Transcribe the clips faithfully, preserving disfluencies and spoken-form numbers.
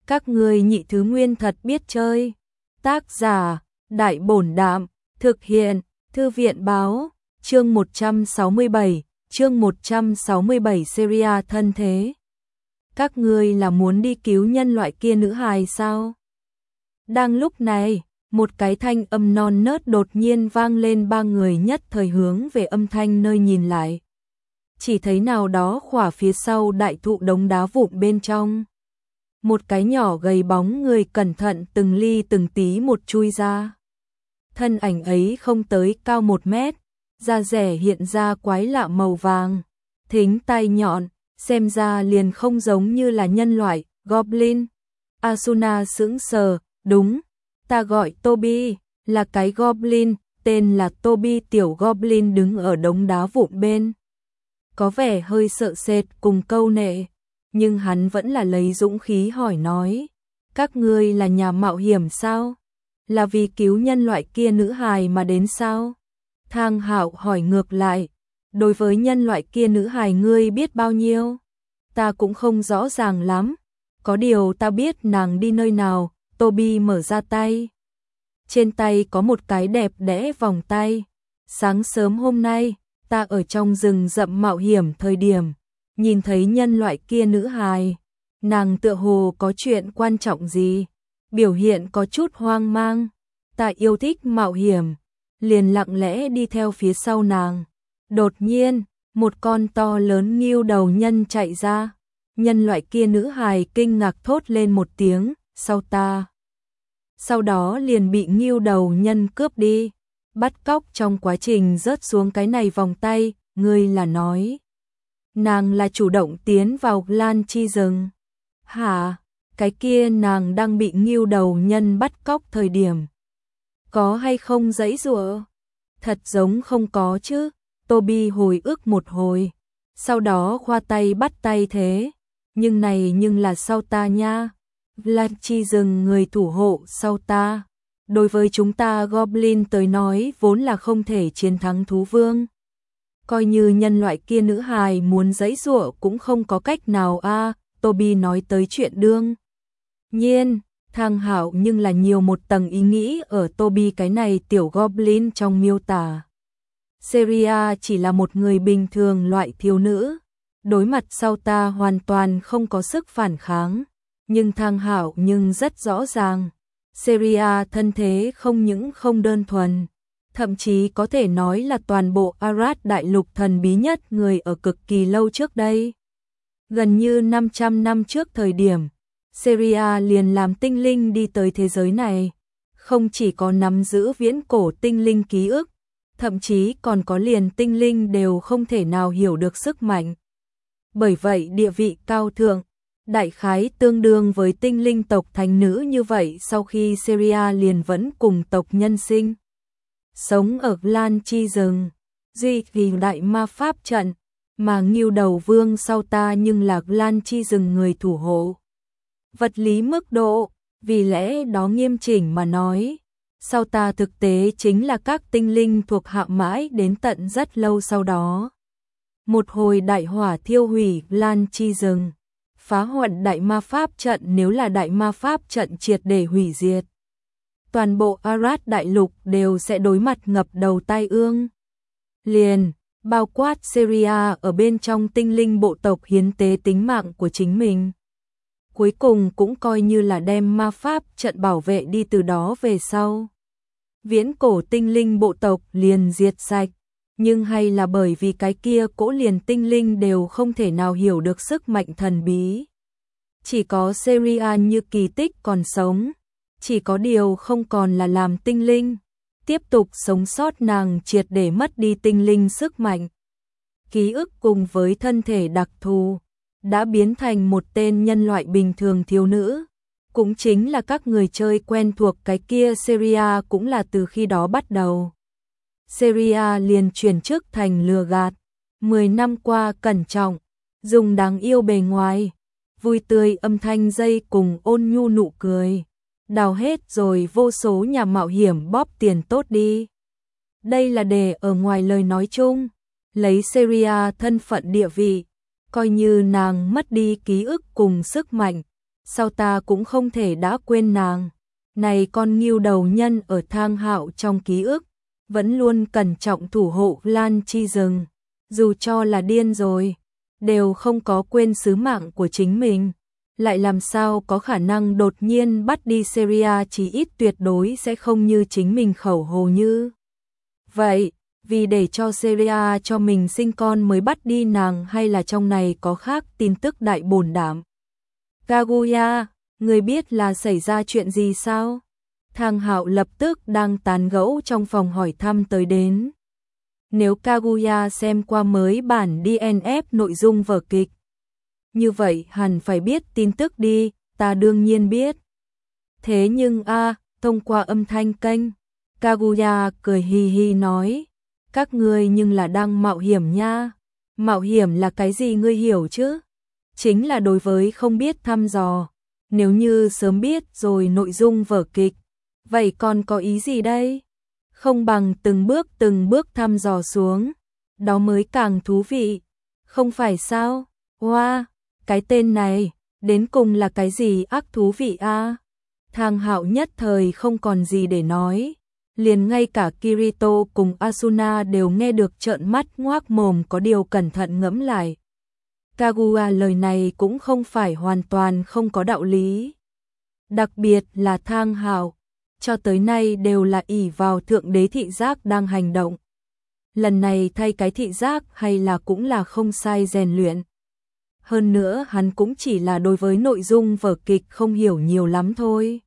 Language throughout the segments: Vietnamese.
Các ngươi nhị thứ nguyên thật biết chơi. Tác giả, Đại Bổn Đạm, thực hiện, Thư viện Báo, chương một trăm sáu mươi bảy, chương một trăm sáu mươi bảy seria thân thế. Các ngươi là muốn đi cứu nhân loại kia nữ hài sao? Đang lúc này, một cái thanh âm non nớt đột nhiên vang lên, ba người nhất thời hướng về âm thanh nơi nhìn lại. Chỉ thấy nào đó khỏa phía sau đại thụ đống đá vụn bên trong. Một cái nhỏ gầy bóng người cẩn thận từng ly từng tí một chui ra. Thân ảnh ấy không tới cao một mét, da rẻ hiện ra quái lạ màu vàng, thính tai nhọn, xem ra liền không giống như là nhân loại, Goblin. Asuna sững sờ, đúng, ta gọi Toby, là cái Goblin, tên là Toby. Tiểu Goblin đứng ở đống đá vụn bên. Có vẻ hơi sợ sệt cùng câu nệ, nhưng hắn vẫn là lấy dũng khí hỏi nói, các ngươi là nhà mạo hiểm sao? Là vì cứu nhân loại kia nữ hài mà đến sao? Thang Hạo hỏi ngược lại, đối với nhân loại kia nữ hài ngươi biết bao nhiêu? Ta cũng không rõ ràng lắm, có điều ta biết nàng đi nơi nào. Toby mở ra tay. Trên tay có một cái đẹp đẽ vòng tay. Sáng sớm hôm nay, ta ở trong rừng rậm mạo hiểm thời điểm, nhìn thấy nhân loại kia nữ hài. Nàng tựa hồ có chuyện quan trọng gì, biểu hiện có chút hoang mang. Ta yêu thích mạo hiểm, liền lặng lẽ đi theo phía sau nàng. Đột nhiên, một con to lớn ngưu đầu nhân chạy ra. Nhân loại kia nữ hài kinh ngạc thốt lên một tiếng, sau ta. Sau đó liền bị ngưu đầu nhân cướp đi, bắt cóc trong quá trình rớt xuống cái này vòng tay. Ngươi là nói nàng là chủ động tiến vào Lan Chi rừng? Hả? Cái kia nàng đang bị ngưu đầu nhân bắt cóc thời điểm, có hay không giãy giụa? Thật giống không có chứ. Toby hồi ức một hồi, sau đó khoa tay bắt tay thế. Nhưng này nhưng là sau ta nha. Lan Chi rừng người thủ hộ sau ta. Đối với chúng ta Goblin tới nói vốn là không thể chiến thắng thú vương. Coi như nhân loại kia nữ hài muốn giãy giụa cũng không có cách nào a. À, Toby nói tới chuyện đương nhiên. Thang Hạo nhưng là nhiều một tầng ý nghĩ ở Toby cái này tiểu Goblin trong miêu tả. Seria chỉ là một người bình thường loại thiếu nữ, đối mặt sau ta hoàn toàn không có sức phản kháng. Nhưng Thang Hạo nhưng rất rõ ràng, Seria thân thế không những không đơn thuần, thậm chí có thể nói là toàn bộ Arad đại lục thần bí nhất người ở cực kỳ lâu trước đây. Gần như năm trăm năm trước thời điểm, Seria liền làm tinh linh đi tới thế giới này, không chỉ có nắm giữ viễn cổ tinh linh ký ức, thậm chí còn có liền tinh linh đều không thể nào hiểu được sức mạnh. Bởi vậy địa vị cao thượng, đại khái tương đương với tinh linh tộc thánh nữ như vậy. Sau khi Seria liền vẫn cùng tộc nhân sinh sống ở Lan Chi rừng, duy trì đại ma pháp trận, mà ngưu đầu vương sau ta nhưng là Lan Chi rừng người thủ hộ. Vật lý mức độ, vì lẽ đó nghiêm chỉnh mà nói, sau ta thực tế chính là các tinh linh thuộc hạ mãi đến tận rất lâu sau đó. Một hồi đại hỏa thiêu hủy Lan Chi rừng, phá hoại đại ma pháp trận. Nếu là đại ma pháp trận triệt để hủy diệt, toàn bộ Arad đại lục đều sẽ đối mặt ngập đầu tai ương. Liền, bao quát Seria ở bên trong tinh linh bộ tộc hiến tế tính mạng của chính mình. Cuối cùng cũng coi như là đem ma pháp trận bảo vệ đi. Từ đó về sau, viễn cổ tinh linh bộ tộc liền diệt sạch. Nhưng hay là bởi vì cái kia cỗ liền tinh linh đều không thể nào hiểu được sức mạnh thần bí. Chỉ có Seria như kỳ tích còn sống, chỉ có điều không còn là làm tinh linh. Tiếp tục sống sót, nàng triệt để mất đi tinh linh sức mạnh. Ký ức cùng với thân thể đặc thù, đã biến thành một tên nhân loại bình thường thiếu nữ. Cũng chính là các người chơi quen thuộc cái kia Seria cũng là từ khi đó bắt đầu. Seria liền chuyển chức thành lừa gạt. Mười năm qua cẩn trọng, dùng đáng yêu bề ngoài, vui tươi âm thanh dây cùng ôn nhu nụ cười, đào hết rồi vô số nhà mạo hiểm bóp tiền tốt đi. Đây là để ở ngoài lời nói chung, lấy Seria thân phận địa vị, coi như nàng mất đi ký ức cùng sức mạnh, sao ta cũng không thể đã quên nàng. Này con ngưu đầu nhân ở Thang Hạo trong ký ức, vẫn luôn cẩn trọng thủ hộ Lan Chi rừng, dù cho là điên rồi, đều không có quên sứ mạng của chính mình. Lại làm sao có khả năng đột nhiên bắt đi Syria, chí ít tuyệt đối sẽ không như chính mình khẩu hồ như vậy, vì để cho Syria cho mình sinh con mới bắt đi nàng, hay là trong này có khác tin tức đại bổn đảm. Kaguya, người biết là xảy ra chuyện gì sao? Thang Hạo lập tức đang tán gẫu trong phòng hỏi thăm tới đến. Nếu Kaguya xem qua mới bản đê en ép nội dung vở kịch, như vậy hẳn phải biết tin tức đi, ta đương nhiên biết. Thế nhưng a, thông qua âm thanh kênh, Kaguya cười hi hi nói, các ngươi nhưng là đang mạo hiểm nha. Mạo hiểm là cái gì ngươi hiểu chứ? Chính là đối với không biết thăm dò. Nếu như sớm biết rồi nội dung vở kịch, vậy còn có ý gì đây? Không bằng từng bước từng bước thăm dò xuống, đó mới càng thú vị, không phải sao? Wow, cái tên này, đến cùng là cái gì ác thú vị a? Thang Hạo nhất thời không còn gì để nói, liền ngay cả Kirito cùng Asuna đều nghe được trợn mắt ngoác mồm, có điều cẩn thận ngẫm lại. Kaguya lời này cũng không phải hoàn toàn không có đạo lý. Đặc biệt là Thang Hạo, cho tới nay đều là ỷ vào thượng đế thị giác đang hành động. Lần này thay cái thị giác hay là cũng là không sai rèn luyện. Hơn nữa hắn cũng chỉ là đối với nội dung vở kịch không hiểu nhiều lắm thôi.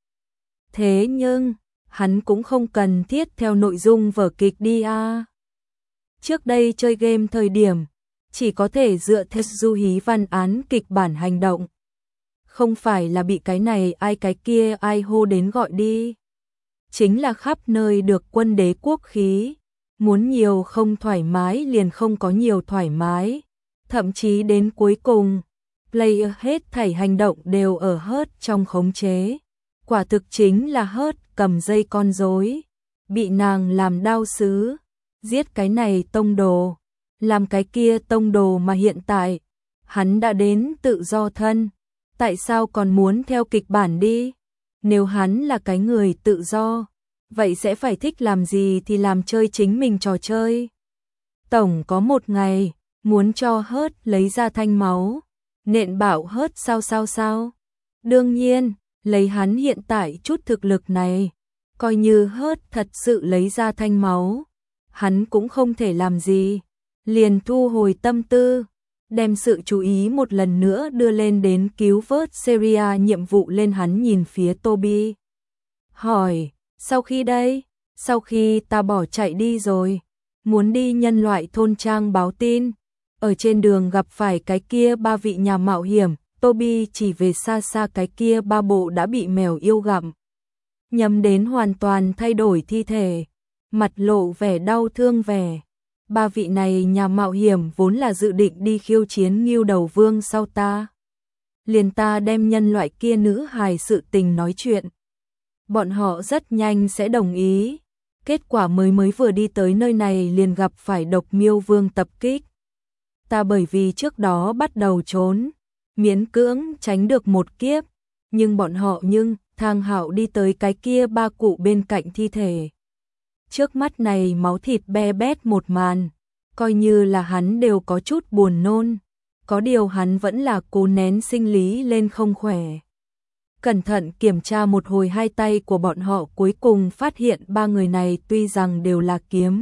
Thế nhưng, hắn cũng không cần thiết theo nội dung vở kịch đi a. Trước đây chơi game thời điểm, chỉ có thể dựa theo du hí văn án kịch bản hành động. Không phải là bị cái này ai cái kia ai hô đến gọi đi. Chính là khắp nơi được quân đế quốc khí, muốn nhiều không thoải mái liền không có nhiều thoải mái, thậm chí đến cuối cùng, player hết thảy hành động đều ở hớt trong khống chế. Quả thực chính là hớt cầm dây con rối, bị nàng làm đao sứ, giết cái này tông đồ, làm cái kia tông đồ, mà hiện tại, hắn đã đến tự do thân, tại sao còn muốn theo kịch bản đi? Nếu hắn là cái người tự do, vậy sẽ phải thích làm gì thì làm, chơi chính mình trò chơi. Tổng có một ngày, muốn cho hớt lấy ra thanh máu, nện bảo hớt sao sao sao. Đương nhiên, lấy hắn hiện tại chút thực lực này, coi như hớt thật sự lấy ra thanh máu, hắn cũng không thể làm gì, liền thu hồi tâm tư, đem sự chú ý một lần nữa đưa lên đến cứu vớt Syria nhiệm vụ lên. Hắn nhìn phía Toby, hỏi, sau khi đây, sau khi ta bỏ chạy đi rồi, muốn đi nhân loại thôn trang báo tin, ở trên đường gặp phải cái kia ba vị nhà mạo hiểm, Toby chỉ về xa xa cái kia ba bộ đã bị mèo yêu gặm, nhắm đến hoàn toàn thay đổi thi thể, mặt lộ vẻ đau thương vẻ. Ba vị này nhà mạo hiểm vốn là dự định đi khiêu chiến Ngưu Đầu Vương sau ta. Liền ta đem nhân loại kia nữ hài sự tình nói chuyện. Bọn họ rất nhanh sẽ đồng ý. Kết quả mới mới vừa đi tới nơi này liền gặp phải độc miêu vương tập kích. Ta bởi vì trước đó bắt đầu trốn, miễn cưỡng tránh được một kiếp. Nhưng bọn họ nhưng, Thang Hạo đi tới cái kia ba cụ bên cạnh thi thể. Trước mắt này máu thịt be bét một màn, coi như là hắn đều có chút buồn nôn, có điều hắn vẫn là cố nén sinh lý lên không khỏe. Cẩn thận kiểm tra một hồi hai tay của bọn họ, cuối cùng phát hiện ba người này tuy rằng đều là kiếm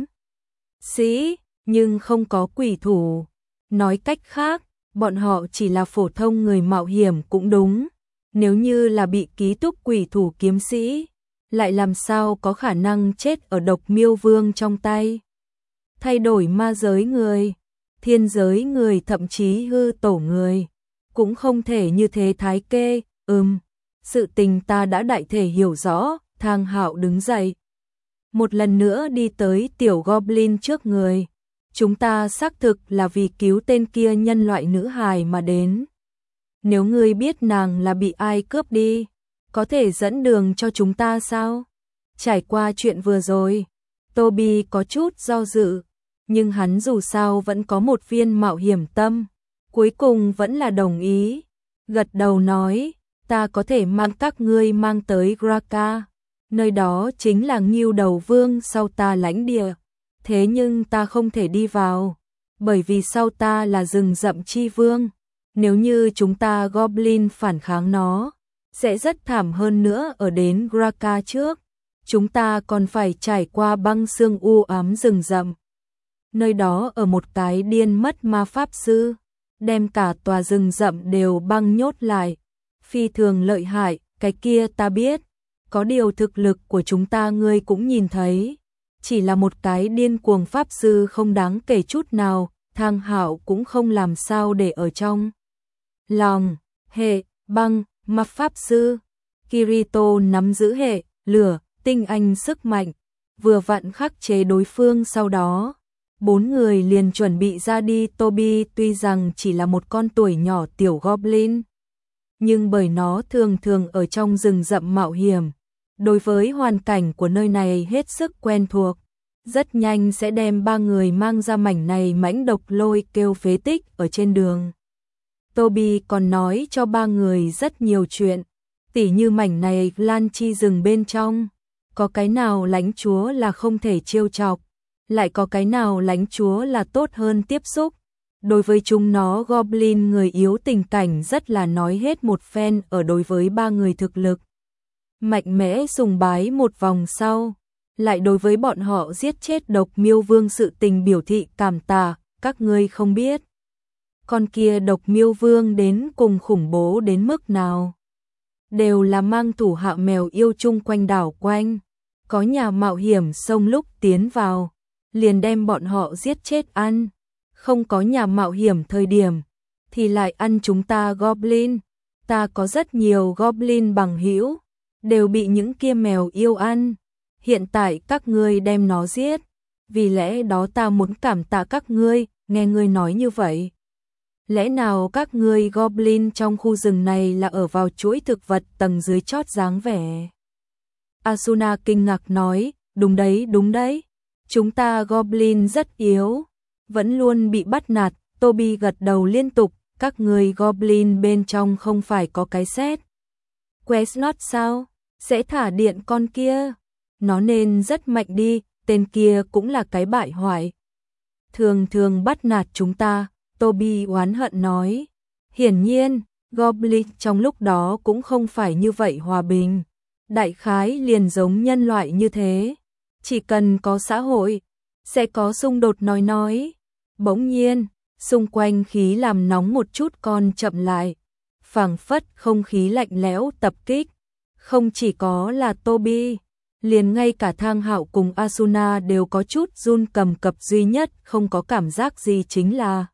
sĩ, nhưng không có quỷ thủ. Nói cách khác, bọn họ chỉ là phổ thông người mạo hiểm cũng đúng, nếu như là bị ký túc quỷ thủ kiếm sĩ, lại làm sao có khả năng chết ở độc miêu vương trong tay. Thay đổi ma giới người, thiên giới người, thậm chí hư tổ người, cũng không thể như thế thái kê. Ừm, sự tình ta đã đại thể hiểu rõ. Thang Hạo đứng dậy, một lần nữa đi tới tiểu Goblin trước người. Chúng ta xác thực là vì cứu tên kia nhân loại nữ hài mà đến. Nếu ngươi biết nàng là bị ai cướp đi, có thể dẫn đường cho chúng ta sao? Trải qua chuyện vừa rồi, Toby có chút do dự, nhưng hắn dù sao vẫn có một viên mạo hiểm tâm, cuối cùng vẫn là đồng ý, gật đầu nói, ta có thể mang các ngươi mang tới Graka. Nơi đó chính là Ngưu Đầu Vương sau ta lãnh địa. Thế nhưng ta không thể đi vào, bởi vì sau ta là rừng rậm chi vương. Nếu như chúng ta Goblin phản kháng nó, sẽ rất thảm hơn nữa. Ở đến Graka trước, chúng ta còn phải trải qua băng sương u ám rừng rậm. Nơi đó ở một cái điên mất ma pháp sư, đem cả tòa rừng rậm đều băng nhốt lại. Phi thường lợi hại, cái kia ta biết. Có điều thực lực của chúng ta ngươi cũng nhìn thấy. Chỉ là một cái điên cuồng pháp sư không đáng kể chút nào, Thang Hạo cũng không làm sao để ở trong lòng. Hệ, băng, ma pháp sư. Kirito nắm giữ hệ, lửa, tinh anh sức mạnh, vừa vặn khắc chế đối phương. Sau đó, bốn người liền chuẩn bị ra đi. Toby tuy rằng chỉ là một con tuổi nhỏ tiểu Goblin, nhưng bởi nó thường thường ở trong rừng rậm mạo hiểm, đối với hoàn cảnh của nơi này hết sức quen thuộc, rất nhanh sẽ đem ba người mang ra mảnh này mãnh độc lôi kêu phế tích ở trên đường. Toby còn nói cho ba người rất nhiều chuyện, tỉ như mảnh này lan chi rừng bên trong, có cái nào lãnh chúa là không thể trêu chọc, lại có cái nào lãnh chúa là tốt hơn tiếp xúc. Đối với chúng nó Goblin người yếu tình cảnh rất là nói hết một phen. Ở đối với ba người thực lực mạnh mẽ sùng bái một vòng sau, lại đối với bọn họ giết chết độc miêu vương sự tình biểu thị cảm tạ. Các ngươi không biết con kia độc miêu vương đến cùng khủng bố đến mức nào, đều là mang thủ hạ mèo yêu chung quanh đảo quanh, có nhà mạo hiểm xông lúc tiến vào liền đem bọn họ giết chết ăn, không có nhà mạo hiểm thời điểm thì lại ăn chúng ta Goblin. Ta có rất nhiều Goblin bằng hữu đều bị những kia mèo yêu ăn, hiện tại các ngươi đem nó giết, vì lẽ đó ta muốn cảm tạ các ngươi. Nghe ngươi nói như vậy, lẽ nào các ngươi Goblin trong khu rừng này là ở vào chuỗi thực vật tầng dưới chót dáng vẻ? Asuna kinh ngạc nói, đúng đấy, đúng đấy, chúng ta Goblin rất yếu, vẫn luôn bị bắt nạt. Toby gật đầu liên tục, các ngươi Goblin bên trong không phải có cái xét Questnot sao? Sẽ thả điện con kia, nó nên rất mạnh đi, tên kia cũng là cái bại hoại, thường thường bắt nạt chúng ta. Toby oán hận nói, hiển nhiên Goblin trong lúc đó cũng không phải như vậy hòa bình, đại khái liền giống nhân loại như thế, chỉ cần có xã hội sẽ có xung đột. Nói nói bỗng nhiên xung quanh khí làm nóng một chút còn chậm lại, phảng phất không khí lạnh lẽo tập kích. Không chỉ có là Toby, liền ngay cả Thang Hạo cùng Asuna đều có chút run cầm cập, duy nhất không có cảm giác gì chính là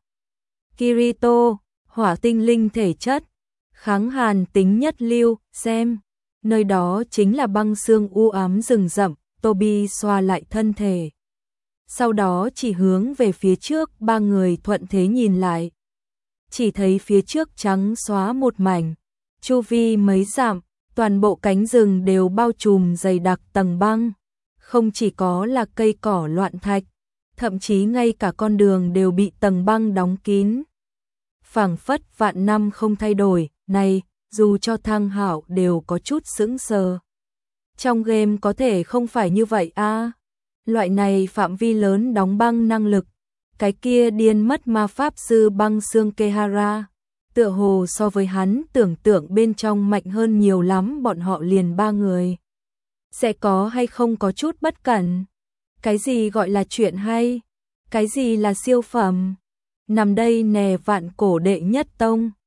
Kirito, hỏa tinh linh thể chất, kháng hàn tính nhất lưu. Xem, nơi đó chính là băng sương u ám rừng rậm. Toby xoa lại thân thể, sau đó chỉ hướng về phía trước. Ba người thuận thế nhìn lại, chỉ thấy phía trước trắng xóa một mảnh, chu vi mấy dặm, toàn bộ cánh rừng đều bao trùm dày đặc tầng băng, không chỉ có là cây cỏ loạn thạch, thậm chí ngay cả con đường đều bị tầng băng đóng kín, phảng phất vạn năm không thay đổi. Này, dù cho Thang Hạo đều có chút sững sờ. Trong game có thể không phải như vậy a? À? Loại này phạm vi lớn đóng băng năng lực, cái kia điên mất ma pháp sư băng xương Kehara, tựa hồ so với hắn tưởng tượng bên trong mạnh hơn nhiều lắm. Bọn họ liền ba người, sẽ có hay không có chút bất cẩn? Cái gì gọi là chuyện hay? Cái gì là siêu phẩm? Nằm đây nè, vạn cổ đệ nhất tông.